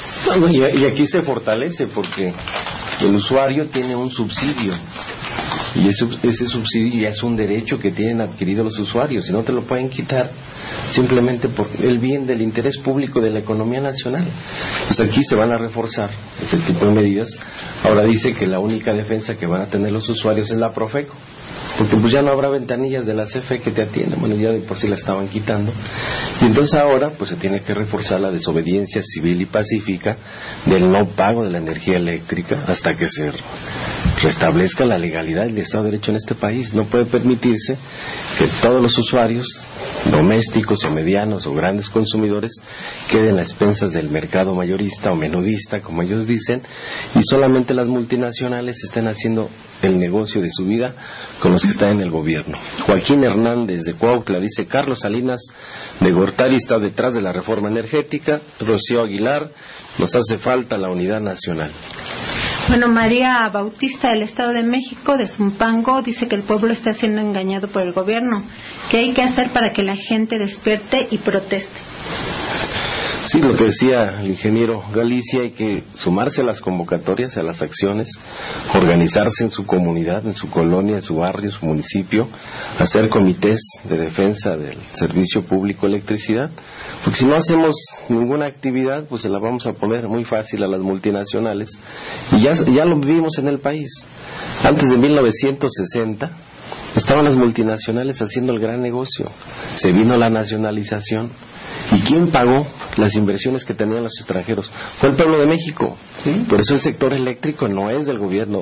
Y aquí se fortalece porque el usuario tiene un subsidio, y ese subsidio ya es un derecho que tienen adquirido los usuarios y no te lo pueden quitar simplemente por el bien del interés público de la economía nacional. Pues aquí se van a reforzar este tipo de medidas. Ahora dice que la única defensa que van a tener los usuarios es la Profeco, porque pues ya no habrá ventanillas de la CFE que te atienden. Bueno, ya de por sí la estaban quitando, y entonces ahora pues se tiene que reforzar la desobediencia civil y pacífica del no pago de la energía eléctrica hasta que se restablezca la legalidad del Estado de Derecho en este país. No puede permitirse que todos los usuarios, domésticos o medianos o grandes consumidores, queden a expensas del mercado mayorista o menudista, como ellos dicen, y solamente las multinacionales estén haciendo el negocio de su vida con los que están en el gobierno. Joaquín Hernández de Cuautla dice: Carlos Salinas de Gortari está detrás de la reforma energética. Rocío Aguilar: nos hace falta la unidad nacional. Bueno, María Bautista del Estado de México, de Zumpango, dice que el pueblo está siendo engañado por el gobierno. ¿Qué hay que hacer para que la gente despierte y proteste? Sí, lo que decía el ingeniero Galicia, hay que sumarse a las convocatorias, a las acciones, organizarse en su comunidad, en su colonia, en su barrio, en su municipio, hacer comités de defensa del servicio público de electricidad, porque si no hacemos ninguna actividad, pues se la vamos a poner muy fácil a las multinacionales, y ya lo vivimos en el país. Antes de 1960 estaban las multinacionales haciendo el gran negocio, se vino la nacionalización. ¿Y quién pagó las las inversiones que tenían los extranjeros? Fue el pueblo de México. ¿Sí? Por eso el sector eléctrico no es del gobierno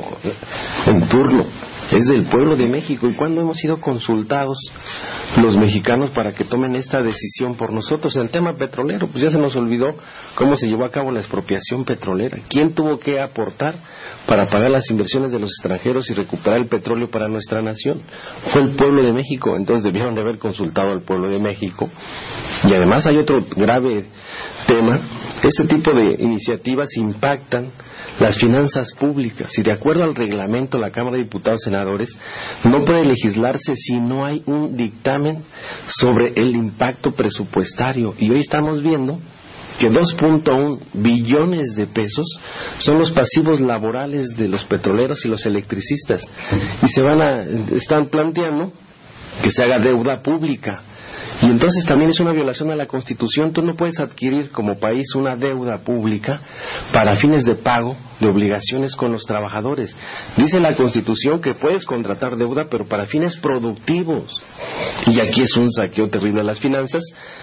en turno, es del pueblo de México. ¿Y cuándo hemos sido consultados los mexicanos para que tomen esta decisión por nosotros? En el tema petrolero, pues ya se nos olvidó cómo se llevó a cabo la expropiación petrolera. ¿Quién tuvo que aportar para pagar las inversiones de los extranjeros y recuperar el petróleo para nuestra nación? Fue el pueblo de México. Entonces debieron de haber consultado al pueblo de México. Y además hay otro grave tema: este tipo de iniciativas impactan las finanzas públicas, y de acuerdo al reglamento la Cámara de Diputados y Senadores no puede legislarse si no hay un dictamen sobre el impacto presupuestario, y hoy estamos viendo que 2.1 billones de pesos son los pasivos laborales de los petroleros y los electricistas, y están planteando que se haga deuda pública. Y entonces también es una violación a la Constitución. Tú no puedes adquirir como país una deuda pública para fines de pago de obligaciones con los trabajadores. Dice la Constitución que puedes contratar deuda, pero para fines productivos. Y aquí es un saqueo terrible a las finanzas,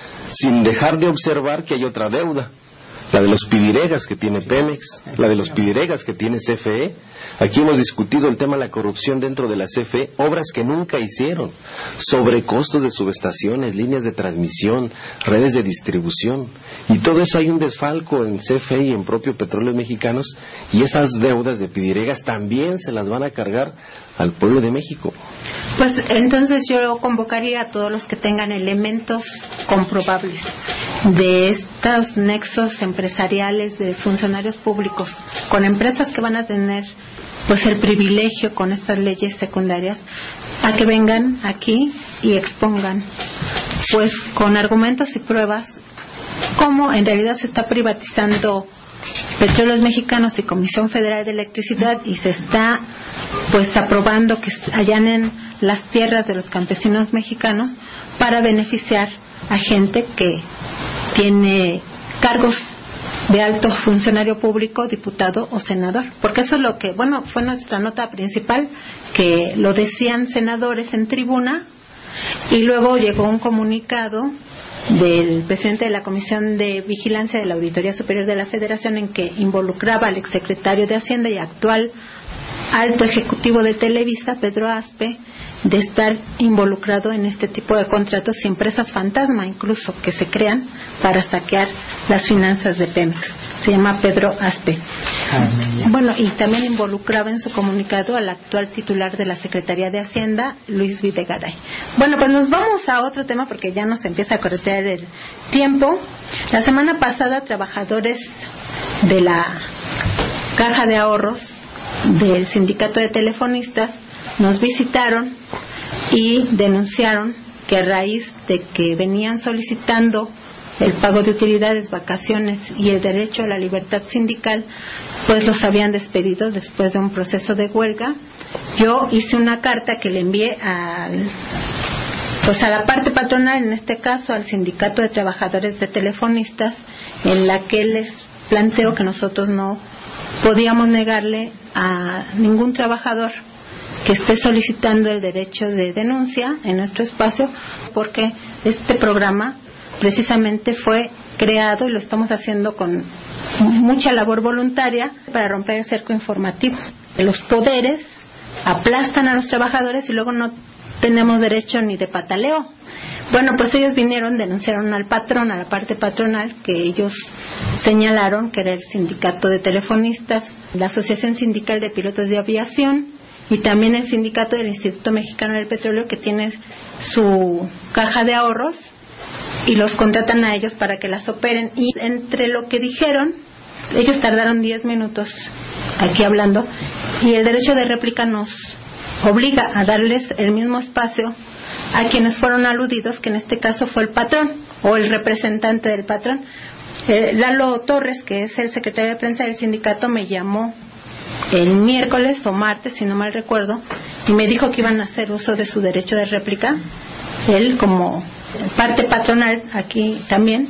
sin dejar de observar que hay otra deuda. La de los pidiregas que tiene Pemex, la de los pidiregas que tiene CFE. Aquí hemos discutido el tema de la corrupción dentro de la CFE, obras que nunca hicieron, sobrecostos de subestaciones, líneas de transmisión, redes de distribución, y todo eso hay un desfalco en CFE y en propio Petróleos Mexicanos, y esas deudas de pidiregas también se las van a cargar al pueblo de México. Pues entonces yo convocaría a todos los que tengan elementos comprobables de estos nexos empresariales de funcionarios públicos con empresas que van a tener pues el privilegio con estas leyes secundarias, a que vengan aquí y expongan pues con argumentos y pruebas cómo en realidad se está privatizando Petróleos Mexicanos y Comisión Federal de Electricidad, y se está pues aprobando que allanen las tierras de los campesinos mexicanos para beneficiar a gente que tiene cargos de alto funcionario público, diputado o senador, porque eso es lo que, bueno, fue nuestra nota principal, que lo decían senadores en tribuna, y luego llegó un comunicado del presidente de la Comisión de Vigilancia de la Auditoría Superior de la Federación, en que involucraba al exsecretario de Hacienda y actual alto ejecutivo de Televisa, Pedro Aspe, de estar involucrado en este tipo de contratos y empresas fantasma incluso que se crean para saquear las finanzas de Pemex. Se llama Pedro Aspe. Bueno, y también involucraba en su comunicado al actual titular de la Secretaría de Hacienda, Luis Videgaray. Bueno, pues nos vamos a otro tema porque ya nos empieza a corretear el tiempo. La semana pasada, trabajadores de la Caja de Ahorros del Sindicato de Telefonistas nos visitaron y denunciaron que a raíz de que venían solicitando el pago de utilidades, vacaciones y el derecho a la libertad sindical, pues los habían despedido después de un proceso de huelga. Yo hice una carta que le envié a la parte patronal, en este caso al Sindicato de Trabajadores de Telefonistas, en la que les planteo que nosotros no podíamos negarle a ningún trabajador que esté solicitando el derecho de denuncia en nuestro espacio, porque este programa precisamente fue creado y lo estamos haciendo con mucha labor voluntaria para romper el cerco informativo. Los poderes aplastan a los trabajadores y luego no tenemos derecho ni de pataleo. Bueno, pues ellos vinieron, denunciaron al patrón, a la parte patronal, que ellos señalaron que era el Sindicato de Telefonistas, la Asociación Sindical de Pilotos de Aviación y también el Sindicato del Instituto Mexicano del Petróleo, que tiene su caja de ahorros, y los contratan a ellos para que las operen. Y entre lo que dijeron, ellos tardaron 10 minutos aquí hablando, y el derecho de réplica nos obliga a darles el mismo espacio a quienes fueron aludidos, que en este caso fue el patrón o el representante del patrón. Lalo Torres, que es el secretario de prensa del sindicato, me llamó el miércoles o martes, si no mal recuerdo, y me dijo que iban a hacer uso de su derecho de réplica, él como parte patronal aquí también,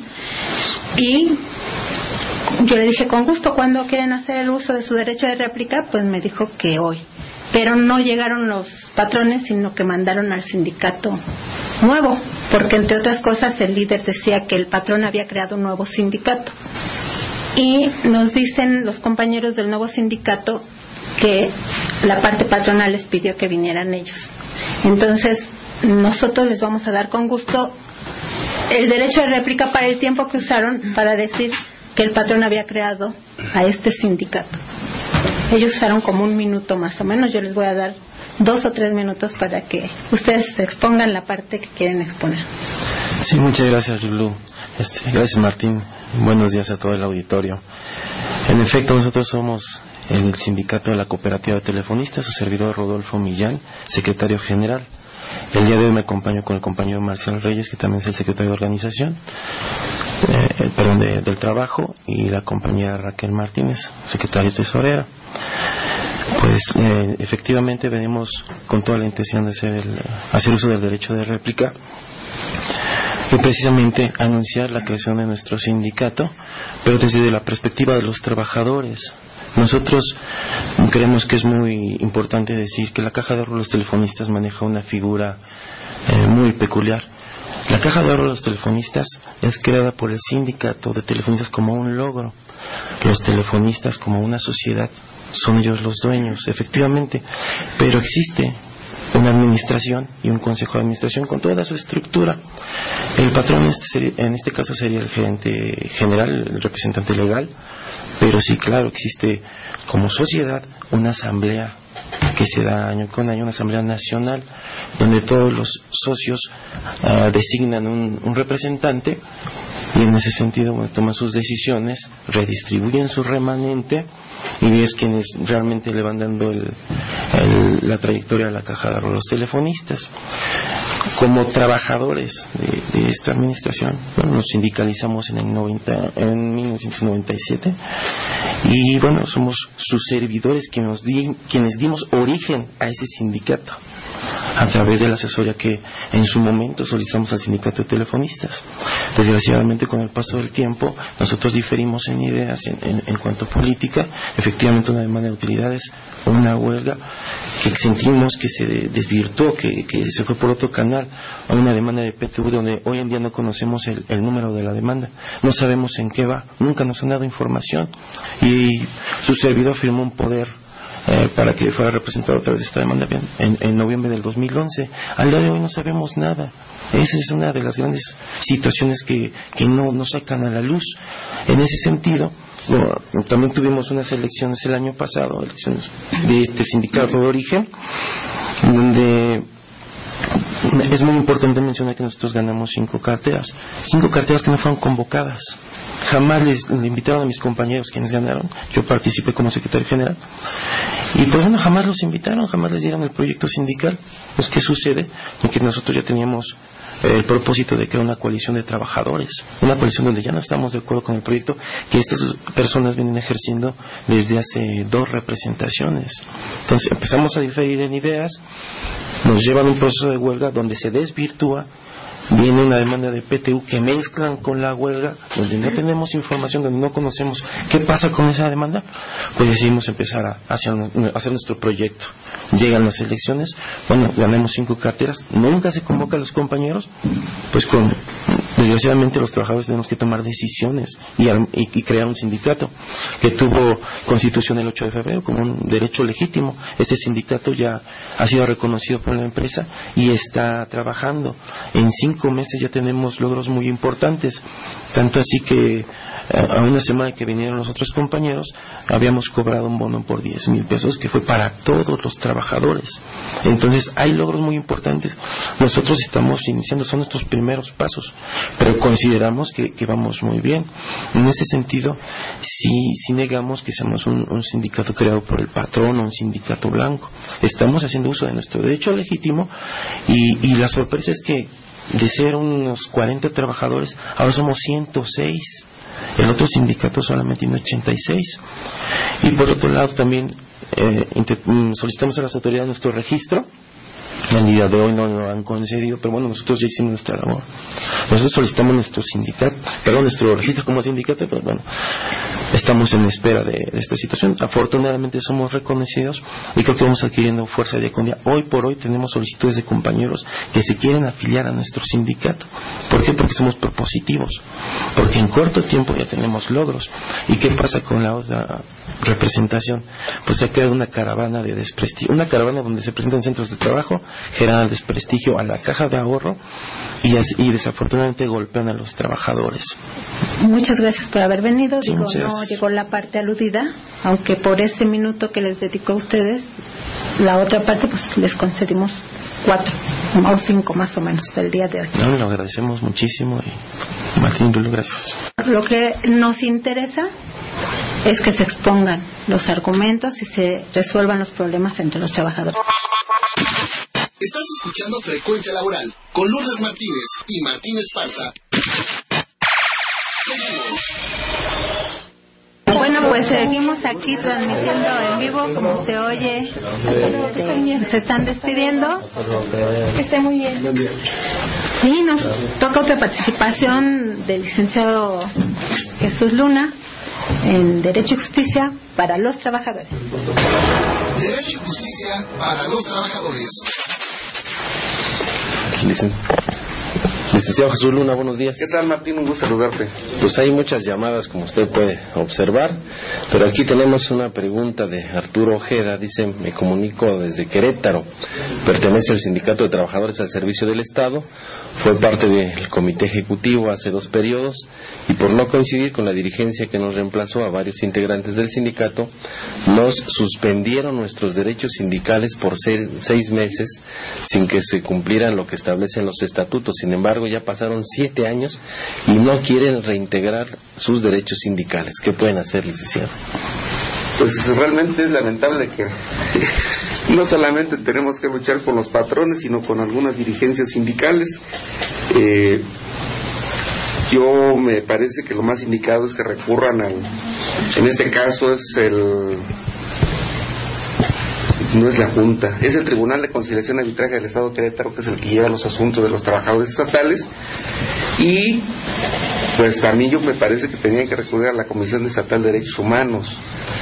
y yo le dije, con gusto, ¿cuándo quieren hacer el uso de su derecho de réplica? Pues me dijo que hoy. pero no llegaron los patrones, sino que mandaron al sindicato nuevo, porque entre otras cosas el líder decía que el patrón había creado un nuevo sindicato. Y nos dicen los compañeros del nuevo sindicato que la parte patronal les pidió que vinieran ellos. Entonces, nosotros les vamos a dar con gusto el derecho de réplica para el tiempo que usaron para decir que el patrón había creado a este sindicato. Ellos usaron como 1 minuto más o menos. Yo les voy a dar 2 o 3 minutos para que ustedes expongan la parte que quieren exponer. Sí, muchas gracias, Lulú. Gracias, Martín. Buenos días a todo el auditorio. En efecto, nosotros somos el sindicato de la Cooperativa de Telefonistas, su servidor Rodolfo Millán, secretario general. El día de hoy me acompaño con el compañero Marcial Reyes, que también es el secretario de organización, del trabajo, y la compañera Raquel Martínez, secretaria tesorera. Pues efectivamente venimos con toda la intención de hacer uso del derecho de réplica y precisamente anunciar la creación de nuestro sindicato, pero desde la perspectiva de los trabajadores. Nosotros creemos que es muy importante decir que la Caja de Ahorro de los Telefonistas maneja una figura muy peculiar. La Caja de Ahorro de los Telefonistas es creada por el sindicato de telefonistas como un logro. Los telefonistas como una sociedad son ellos los dueños, efectivamente, pero existe una administración y un consejo de administración con toda su estructura. El patrón en este caso sería el gerente general, el representante legal, pero sí, claro, existe como sociedad una asamblea que se da año con año, una asamblea nacional, donde todos los socios designan un representante, y en ese sentido toman sus decisiones, redistribuyen su remanente, y es quienes realmente le van dando la trayectoria a la Caja de Ahorro de los Telefonistas. Como trabajadores de esta administración, nos sindicalizamos en 1997, y somos sus servidores quienes dimos origen a ese sindicato a través de la asesoría que en su momento solicitamos al sindicato de telefonistas. Desgraciadamente, con el paso del tiempo, nosotros diferimos en ideas en cuanto a política. Efectivamente, una demanda de utilidades, una huelga que sentimos que se desvirtuó, que se fue por otro canal, a una demanda de PTU donde hoy en día no conocemos el número de la demanda, no sabemos en qué va, nunca nos han dado información, y su servidor firmó un poder para que fuera representado a través de esta demanda en noviembre del 2011. Al día de hoy no sabemos nada. Esa es una de las grandes situaciones que no sacan a la luz. En ese sentido, también tuvimos unas elecciones el año pasado, elecciones de este sindicato de origen, donde es muy importante mencionar que nosotros ganamos 5 carteras que no fueron convocadas. Jamás le invitaron a mis compañeros quienes ganaron. Yo participé como secretario general, y jamás los invitaron, jamás les dieron el proyecto sindical. Pues ¿qué sucede? Que nosotros ya teníamos el propósito de crear una coalición de trabajadores, una coalición donde ya no estamos de acuerdo con el proyecto que estas personas vienen ejerciendo desde hace 2 representaciones. Entonces empezamos a diferir en ideas, nos llevan a un proceso de huelga donde se desvirtúa, viene una demanda de PTU que mezclan con la huelga, donde no tenemos información, donde no conocemos qué pasa con esa demanda. Pues decidimos empezar a hacer nuestro proyecto. Llegan las elecciones, ganamos 5 carteras, nunca se convoca a los compañeros, pues desgraciadamente los trabajadores tenemos que tomar decisiones y crear un sindicato que tuvo constitución el 8 de febrero como un derecho legítimo. Este sindicato ya ha sido reconocido por la empresa y está trabajando. En 5 meses ya tenemos logros muy importantes, tanto así que a una semana que vinieron los otros compañeros habíamos cobrado un bono por 10,000 pesos que fue para todos los trabajadores. Entonces hay logros muy importantes. Nosotros estamos iniciando, son nuestros primeros pasos, pero consideramos que vamos muy bien. En ese sentido, sí negamos que seamos un sindicato creado por el patrón o un sindicato blanco. Estamos haciendo uso de nuestro derecho legítimo, y la sorpresa es que de ser unos 40 trabajadores, ahora somos 106. El otro sindicato solamente tiene 86. Y por otro lado también solicitamos a las autoridades nuestro registro El día de hoy no lo han concedido, pero bueno, nosotros ya hicimos nuestra labor. Nosotros solicitamos nuestro registro como sindicato, pero bueno, estamos en espera de esta situación. Afortunadamente somos reconocidos y creo que vamos adquiriendo fuerza día con día. Hoy por hoy tenemos solicitudes de compañeros que se quieren afiliar a nuestro sindicato. ¿Por qué? Porque somos propositivos, porque en corto tiempo ya tenemos logros. ¿Y qué pasa con la otra representación? Pues se ha creado una caravana de desprestigio, una caravana donde se presentan centros de trabajo, generan desprestigio a la caja de ahorro y desafortunadamente golpean a los trabajadores. Muchas gracias por haber venido. Sí, no llegó la parte aludida, aunque por ese minuto que les dedicó a ustedes, la otra parte pues les concedimos 4 o 5 más o menos del día de hoy. No, lo agradecemos muchísimo y Martín, gracias. Lo que nos interesa es que se expongan los argumentos y se resuelvan los problemas entre los trabajadores. Estás escuchando Frecuencia Laboral con Lourdes Martínez y Martín Esparza. Seguimos. Bueno, pues seguimos aquí transmitiendo en vivo, como se oye. Se están despidiendo. Que esté muy bien. Sí, nos toca otra participación del licenciado Jesús Luna en Derecho y Justicia para los Trabajadores. Derecho y Justicia para los Trabajadores. Licenciado Jesús Luna, buenos días. ¿Qué tal, Martín? Un gusto saludarte. Pues hay muchas llamadas, como usted puede observar, pero aquí tenemos una pregunta de Arturo Ojeda. Dice: me comunico desde Querétaro, pertenece al Sindicato de Trabajadores al Servicio del Estado, fue parte del Comité Ejecutivo hace 2 periodos y por no coincidir con la dirigencia que nos reemplazó a varios integrantes del sindicato, nos suspendieron nuestros derechos sindicales por 6 meses sin que se cumplieran lo que establecen los estatutos. Sin embargo, ya pasaron 7 años y no quieren reintegrar sus derechos sindicales. ¿Qué pueden hacer, licenciado? Pues realmente es lamentable que no solamente tenemos que luchar con los patrones, sino con algunas dirigencias sindicales. Yo me parece que lo más indicado es que recurran en este caso no es la Junta, es el Tribunal de Conciliación y Arbitraje del Estado de Querétaro, que es el que lleva los asuntos de los trabajadores estatales, y pues también yo me parece que tenían que recurrir a la Comisión Estatal de Derechos Humanos.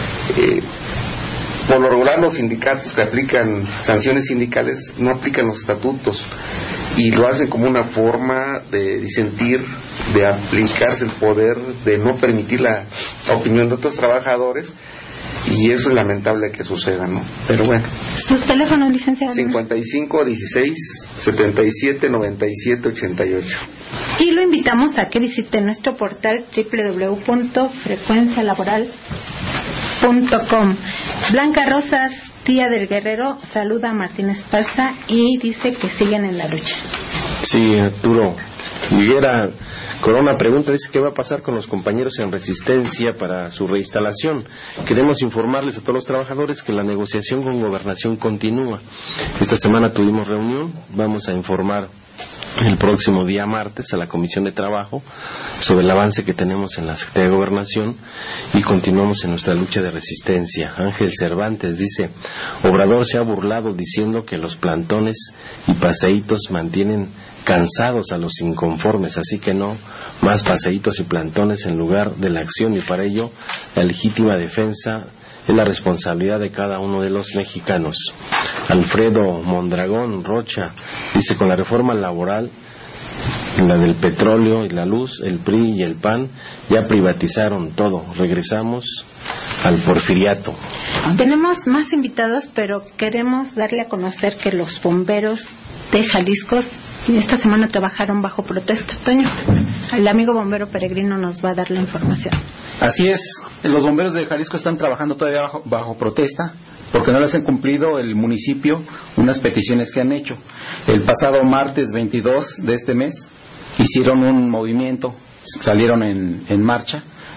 Por lo regular, los sindicatos que aplican sanciones sindicales no aplican los estatutos y lo hacen como una forma de disentir, de aplicarse el poder, de no permitir la opinión de otros trabajadores. Y eso es lamentable que suceda, ¿no? Pero bueno. ¿Sus teléfonos, licenciado? 55 16 77 97 88. Y lo invitamos a que visite nuestro portal www.frecuencialaboral.com. Blanca Rosas, tía del Guerrero, saluda a Martín Esparza y dice que siguen en la lucha. Sí, Arturo Higuera Corona pregunta, dice: ¿qué va a pasar con los compañeros en resistencia para su reinstalación? Queremos informarles a todos los trabajadores que la negociación con Gobernación continúa. Esta semana tuvimos reunión, vamos a informar el próximo día martes a la Comisión de Trabajo sobre el avance que tenemos en la Secretaría de Gobernación y continuamos en nuestra lucha de resistencia. Ángel Cervantes dice: Obrador se ha burlado diciendo que los plantones y paseitos mantienen cansados a los inconformes, así que no más paseitos y plantones en lugar de la acción, y para ello la legítima defensa es la responsabilidad de cada uno de los mexicanos. Alfredo Mondragón Rocha dice: con la reforma laboral, la del petróleo y la luz, el PRI y el PAN ya privatizaron todo, regresamos al porfiriato. Tenemos más invitados, pero queremos darle a conocer que los bomberos de Jalisco esta semana trabajaron bajo protesta. Toño, el amigo bombero peregrino nos va a dar la información. Así es, los bomberos de Jalisco están trabajando todavía bajo protesta porque no les han cumplido el municipio unas peticiones que han hecho. El pasado martes 22 de este mes hicieron un movimiento, salieron en marcha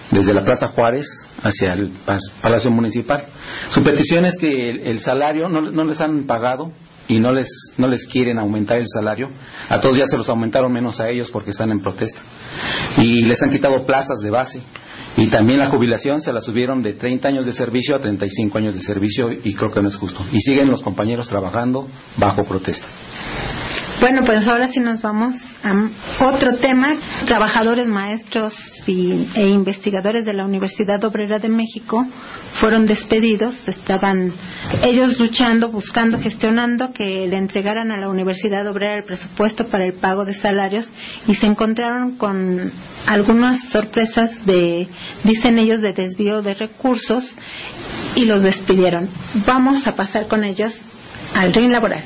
desde la Plaza Juárez hacia el Palacio Municipal. Su petición es que el salario no les han pagado y no les quieren aumentar el salario. A todos ya se los aumentaron menos a ellos porque están en protesta. Y les han quitado plazas de base. Y también la jubilación se la subieron de 30 años de servicio a 35 años de servicio y creo que no es justo. Y siguen los compañeros trabajando bajo protesta. Bueno, pues ahora sí nos vamos a otro tema. Trabajadores, maestros e investigadores de la Universidad Obrera de México fueron despedidos. Estaban ellos luchando, buscando, gestionando que le entregaran a la Universidad Obrera el presupuesto para el pago de salarios y se encontraron con algunas sorpresas dicen ellos, de desvío de recursos y los despidieron. Vamos a pasar con ellos al ring laboral.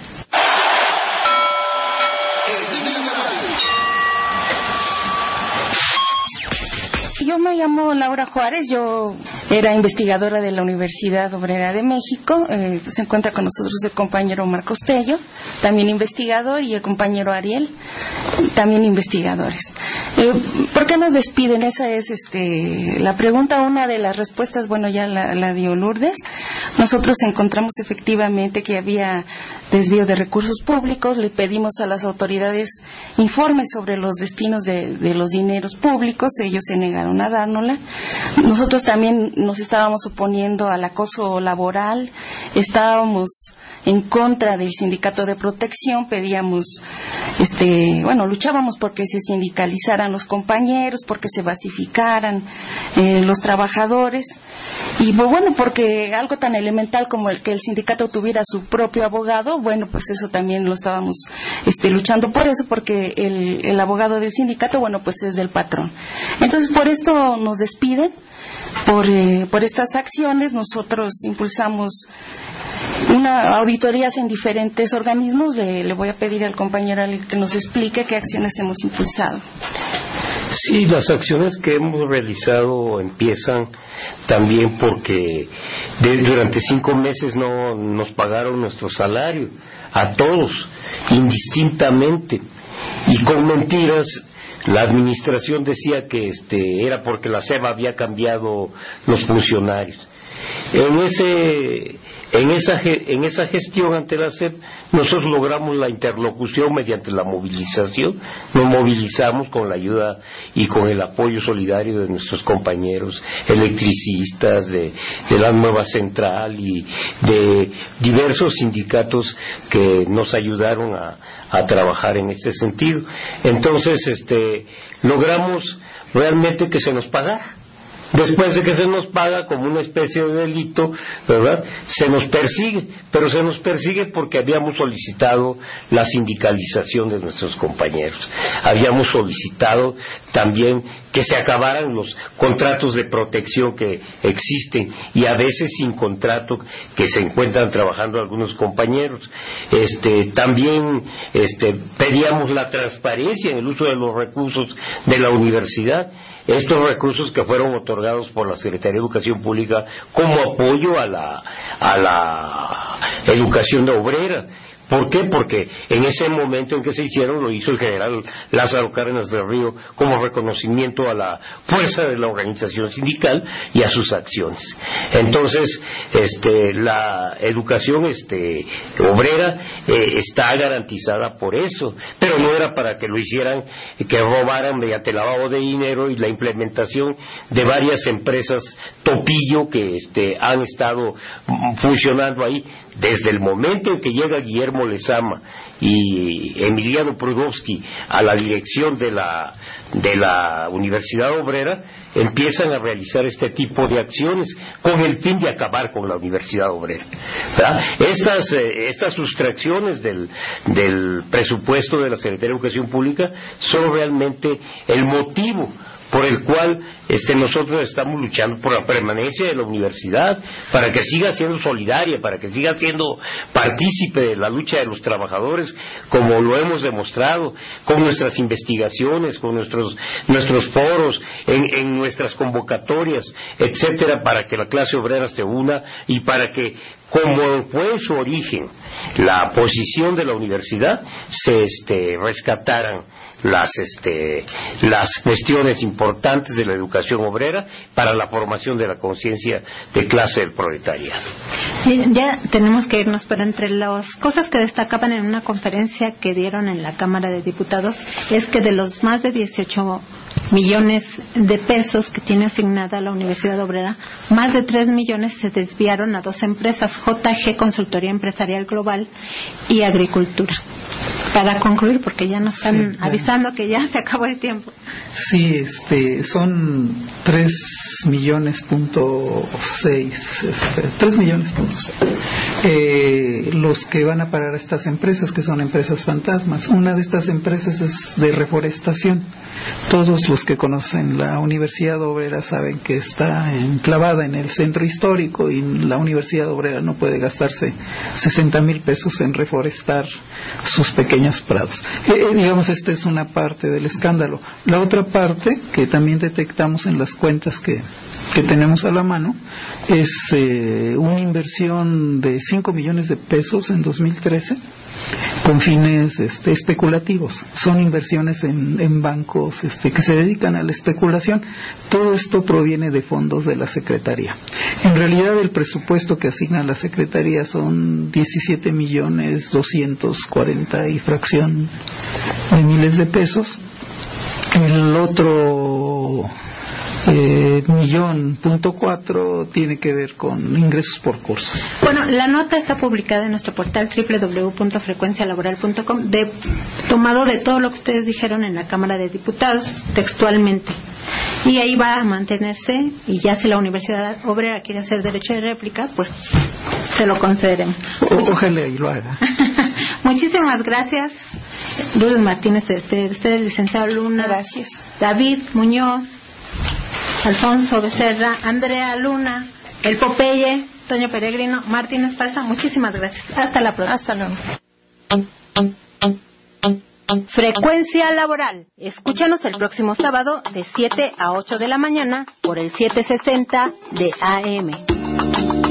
Yo me llamo Laura Juárez, yo era investigadora de la Universidad Obrera de México. Se encuentra con nosotros el compañero Marcos Tello, también investigador, y el compañero Ariel, también investigadores. ¿Por qué nos despiden? Esa es la pregunta. Una de las respuestas, bueno, ya la dio Lourdes. Nosotros encontramos efectivamente que había desvío de recursos públicos. Le pedimos a las autoridades informes sobre los destinos de los dineros públicos. Ellos se negaron a dárnosla. Nosotros también nos estábamos oponiendo al acoso laboral. Estábamos en contra del sindicato de protección, pedíamos, luchábamos porque se sindicalizaran los compañeros, porque se basificaran los trabajadores, y bueno, porque algo tan elemental como el que el sindicato tuviera su propio abogado, bueno, pues eso también lo estábamos luchando por eso, porque el abogado del sindicato, bueno, pues es del patrón. Entonces, por esto nos despiden, por estas acciones. Nosotros impulsamos auditorías en diferentes organismos. Le voy a pedir al compañero que nos explique qué acciones hemos impulsado. Sí, las acciones que hemos realizado empiezan también porque durante 5 meses no nos pagaron nuestro salario, a todos, indistintamente, y con mentiras. La administración decía que era porque la SEB había cambiado los funcionarios. En esa gestión ante la SEP, nosotros logramos la interlocución mediante la movilización. Nos movilizamos con la ayuda y con el apoyo solidario de nuestros compañeros electricistas, de la nueva central y de diversos sindicatos que nos ayudaron a trabajar en este sentido. Entonces, logramos realmente que se nos pagara. Después de que se nos paga como una especie de delito, ¿verdad? Se nos persigue, pero se nos persigue porque habíamos solicitado la sindicalización de nuestros compañeros. Habíamos solicitado también que se acabaran los contratos de protección que existen y a veces sin contrato que se encuentran trabajando algunos compañeros. También pedíamos la transparencia en el uso de los recursos de la universidad. Estos recursos que fueron otorgados por la Secretaría de Educación Pública como apoyo a la educación obrera. ¿Por qué? Porque en ese momento en que se hicieron lo hizo el general Lázaro Cárdenas del Río como reconocimiento a la fuerza de la organización sindical y a sus acciones. Entonces, la educación obrera está garantizada por eso, pero no era para que lo hicieran, que robaran mediante lavado de dinero y la implementación de varias empresas topillo que han estado funcionando ahí desde el momento en que llega Guillermo Lezama y Emiliano Prudowski a la dirección de la Universidad Obrera. Empiezan a realizar este tipo de acciones con el fin de acabar con la Universidad Obrera, ¿verdad? Estas sustracciones del presupuesto de la Secretaría de Educación Pública son realmente el motivo por el cual nosotros estamos luchando por la permanencia de la universidad, para que siga siendo solidaria, para que siga siendo partícipe de la lucha de los trabajadores, como lo hemos demostrado con nuestras investigaciones, con nuestros foros, en nuestras convocatorias, etcétera, para que la clase obrera se una y para que, como fue en su origen la posición de la universidad, se rescataran las cuestiones importantes de la educación obrera para la formación de la conciencia de clase del proletariado. Ya tenemos que irnos, pero entre las cosas que destacaban en una conferencia que dieron en la Cámara de Diputados es que de los más de 18 millones de pesos que tiene asignada la Universidad Obrera, más de 3 millones se desviaron a dos empresas, JG Consultoría Empresarial Global y Agricultura. Para concluir, porque ya nos están avisando que ya se acabó el tiempo. Sí, son 3,6 millones, 3,6 millones. Los que van a parar a estas empresas, que son empresas fantasmas. Una de estas empresas es de reforestación. Todos los que conocen la Universidad Obrera saben que está enclavada en el centro histórico y la Universidad Obrera no puede gastarse 60,000 pesos en reforestar sus pequeños prados. Digamos, esta es una parte del escándalo. La otra parte que también detectamos en las cuentas que tenemos a la mano es una inversión de 5 millones de pesos en 2013 con fines especulativos. Son inversiones en bancos que se dedican a la especulación. Todo esto proviene de fondos de la Secretaría. En realidad el presupuesto que asigna la Secretaría son 17 millones 240 y fracción de miles de pesos. El otro 1.4 tiene que ver con ingresos por cursos. Bueno, la nota está publicada en nuestro portal www.frecuencialaboral.com, tomado de todo lo que ustedes dijeron en la Cámara de Diputados, textualmente. Y ahí va a mantenerse, y ya si la Universidad Obrera quiere hacer derecho de réplica, pues se lo concederemos. Ojalá y lo haga. Muchísimas gracias. Lourdes Martínez se despide de ustedes, licenciado Luna. Gracias. David Muñoz, Alfonso Becerra, Andrea Luna, El Popeye, Toño Peregrino, Martínez Esparza, muchísimas gracias. Hasta la próxima. Hasta luego. Frecuencia Laboral. Escúchanos el próximo sábado de 7 a 8 de la mañana por el 760 de AM.